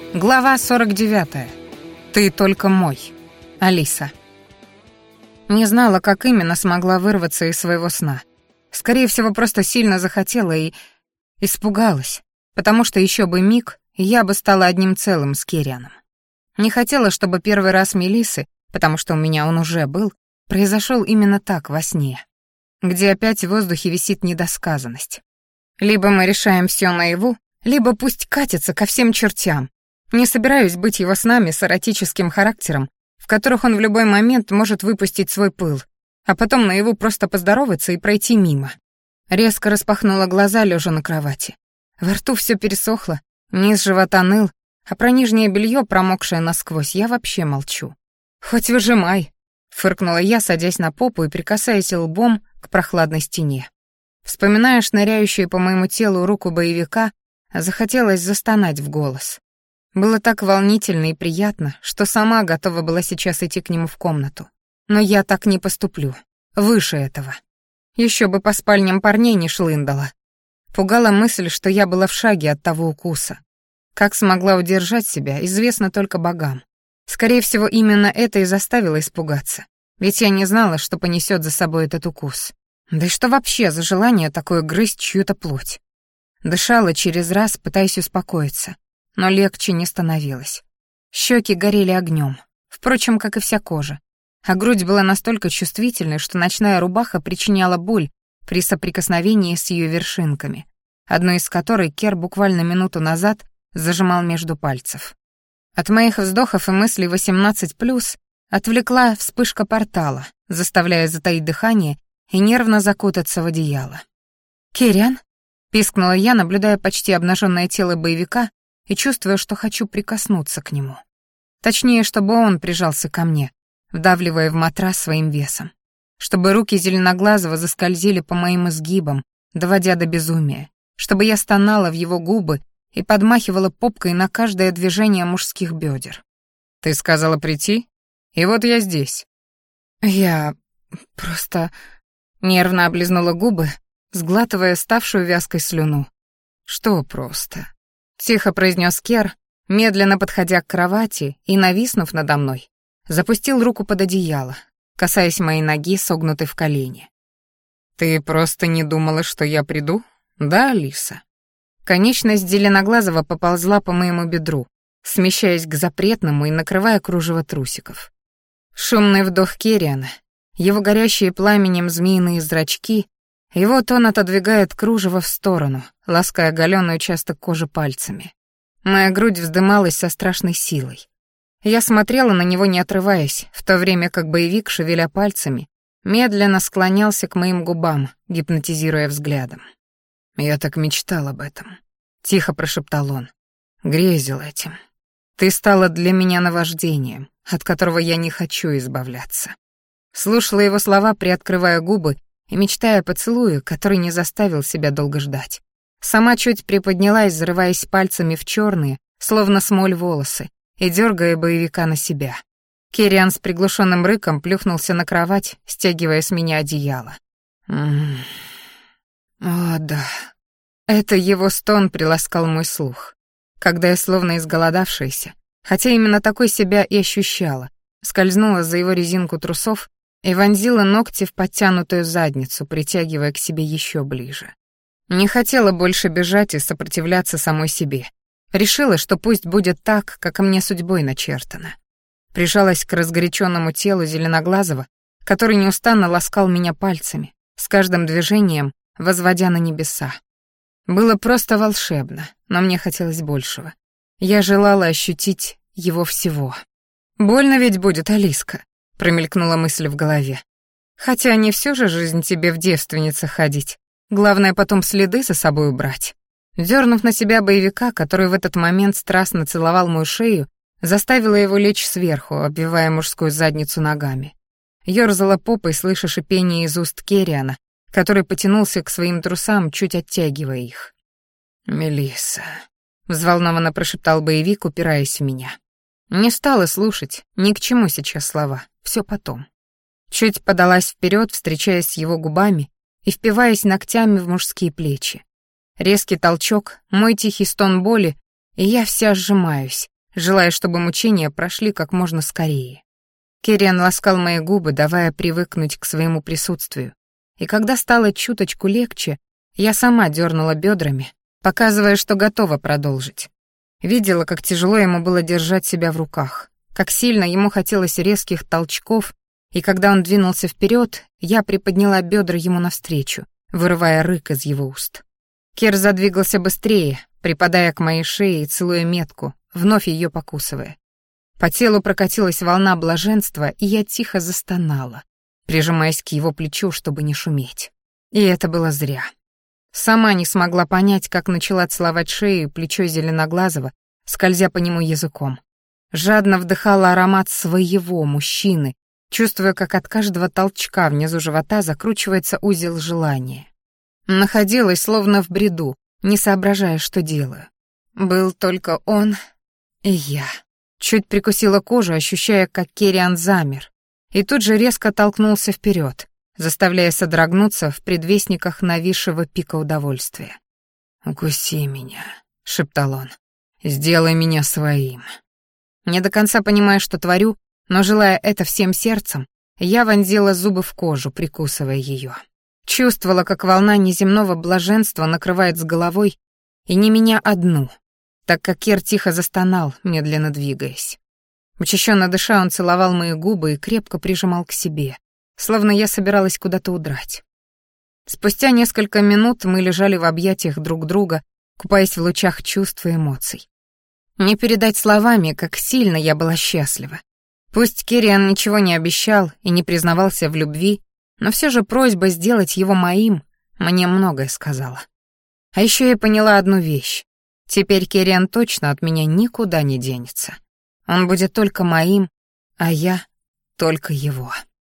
Глава 49. Ты только мой. Алиса. Не знала, как именно смогла вырваться из своего сна. Скорее всего, просто сильно захотела и испугалась, потому что еще бы миг, и я бы стала одним целым с Кирианом. Не хотела, чтобы первый раз Мелиссы, потому что у меня он уже был, произошел именно так, во сне, где опять в воздухе висит недосказанность. Либо мы решаем все наяву, либо пусть катится ко всем чертям. Не собираюсь быть его снами с эротическим характером, в которых он в любой момент может выпустить свой пыл, а потом наяву просто поздороваться и пройти мимо. Резко распахнула глаза, лежа на кровати. Во рту все пересохло, низ живота ныл, а про нижнее белье, промокшее насквозь, я вообще молчу. «Хоть выжимай», — фыркнула я, садясь на попу и прикасаясь лбом к прохладной стене. Вспоминая шныряющую по моему телу руку боевика, захотелось застонать в голос. Было так волнительно и приятно, что сама готова была сейчас идти к нему в комнату. Но я так не поступлю. Выше этого. Еще бы по спальням парней не шлындала. Пугала мысль, что я была в шаге от того укуса. Как смогла удержать себя, известно только богам. Скорее всего, именно это и заставило испугаться. Ведь я не знала, что понесет за собой этот укус. Да и что вообще за желание такое грызть чью-то плоть? Дышала через раз, пытаясь успокоиться. Но легче не становилось. Щеки горели огнем, впрочем, как и вся кожа. А грудь была настолько чувствительной, что ночная рубаха причиняла боль при соприкосновении с ее вершинками, одну из которой Кер буквально минуту назад зажимал между пальцев. От моих вздохов и мыслей 18+, отвлекла вспышка портала, заставляя затаить дыхание и нервно закутаться в одеяло. «Кириан?» — пискнула я, наблюдая почти обнаженное тело боевика и чувствуя, что хочу прикоснуться к нему. Точнее, чтобы он прижался ко мне, вдавливая в матрас своим весом. Чтобы руки зеленоглазого заскользили по моим изгибам, доводя до безумия. Чтобы я стонала в его губы и подмахивала попкой на каждое движение мужских бедер. «Ты сказала прийти? И вот я здесь». Я просто нервно облизнула губы, сглатывая ставшую вязкой слюну. «Что просто?» — тихо произнес Кер, медленно подходя к кровати и, нависнув надо мной, запустил руку под одеяло, касаясь моей ноги, согнутой в колени. «Ты просто не думала, что я приду? Да, Алиса?» Конечность зеленоглазого поползла по моему бедру, смещаясь к запретному и накрывая кружево трусиков. Шумный вдох Кириана, его горящие пламенем змеиные зрачки, и вот он отодвигает кружево в сторону, лаская оголенный участок кожи пальцами. Моя грудь вздымалась со страшной силой. Я смотрела на него, не отрываясь, в то время как боевик, шевеля пальцами, медленно склонялся к моим губам, гипнотизируя взглядом. «Я так мечтал об этом», — тихо прошептал он. «Грезил этим. Ты стала для меня наваждением, от которого я не хочу избавляться». Слушала его слова, приоткрывая губы и мечтая о поцелуе, который не заставил себя долго ждать. Сама чуть приподнялась, зарываясь пальцами в черные, словно смоль, волосы, и дергая боевика на себя. Кириан с приглушенным рыком плюхнулся на кровать, стягивая с меня одеяло. О, да. Это его стон приласкал мой слух, когда я, словно изголодавшаяся, хотя именно такой себя и ощущала, скользнула за его резинку трусов и вонзила ногти в подтянутую задницу, притягивая к себе еще ближе. Не хотела больше бежать и сопротивляться самой себе. Решила, что пусть будет так, как мне судьбой начертано. Прижалась к разгоряченному телу зеленоглазого, который неустанно ласкал меня пальцами, с каждым движением возводя на небеса. Было просто волшебно, но мне хотелось большего. Я желала ощутить его всего. «Больно ведь будет, Алиска», — промелькнула мысль в голове. «Хотя не всю же жизнь тебе в девственницах ходить. Главное потом следы за собой убрать». Дёрнув на себя боевика, который в этот момент страстно целовал мою шею, заставила его лечь сверху, обвивая мужскую задницу ногами. Ёрзала попой, слыша шипение из уст Кириана, который потянулся к своим трусам, чуть оттягивая их. «Мелисса», — взволнованно прошептал боевик, упираясь в меня. Не стала слушать, ни к чему сейчас слова, всё потом. Чуть подалась вперед, встречаясь с его губами и впиваясь ногтями в мужские плечи. Резкий толчок, мой тихий стон боли, и я вся сжимаюсь, желая, чтобы мучения прошли как можно скорее. Керриан ласкал мои губы, давая привыкнуть к своему присутствию. И когда стало чуточку легче, я сама дернула бедрами, показывая, что готова продолжить. Видела, как тяжело ему было держать себя в руках, как сильно ему хотелось резких толчков, и когда он двинулся вперед, я приподняла бедра ему навстречу, вырывая рык из его уст. Кер задвигался быстрее, припадая к моей шее и целуя метку, вновь ее покусывая. По телу прокатилась волна блаженства, и я тихо застонала, прижимаясь к его плечу, чтобы не шуметь. И это было зря. Сама не смогла понять, как начала целовать шею и плечо Зеленоглазого, скользя по нему языком. Жадно вдыхала аромат своего мужчины, чувствуя, как от каждого толчка внизу живота закручивается узел желания. Находилась словно в бреду, не соображая, что делаю. Был только он и я. Чуть прикусила кожу, ощущая, как Керриан замер, и тут же резко толкнулся вперед, заставляя содрогнуться в предвестниках нависшего пика удовольствия. «Укуси меня», — шептал он, — «сделай меня своим». Не до конца понимая, что творю, но желая это всем сердцем, я вонзила зубы в кожу, прикусывая ее. Чувствовала, как волна неземного блаженства накрывает с головой, и не меня одну, так как Кер тихо застонал, медленно двигаясь. Учащенно дыша, он целовал мои губы и крепко прижимал к себе, словно я собиралась куда-то удрать. Спустя несколько минут мы лежали в объятиях друг друга, купаясь в лучах чувств и эмоций. Не передать словами, как сильно я была счастлива. Пусть Керриан ничего не обещал и не признавался в любви, но все же просьба сделать его моим мне многое сказала. А еще я поняла одну вещь. Теперь Керриан точно от меня никуда не денется. Он будет только моим, а я только его.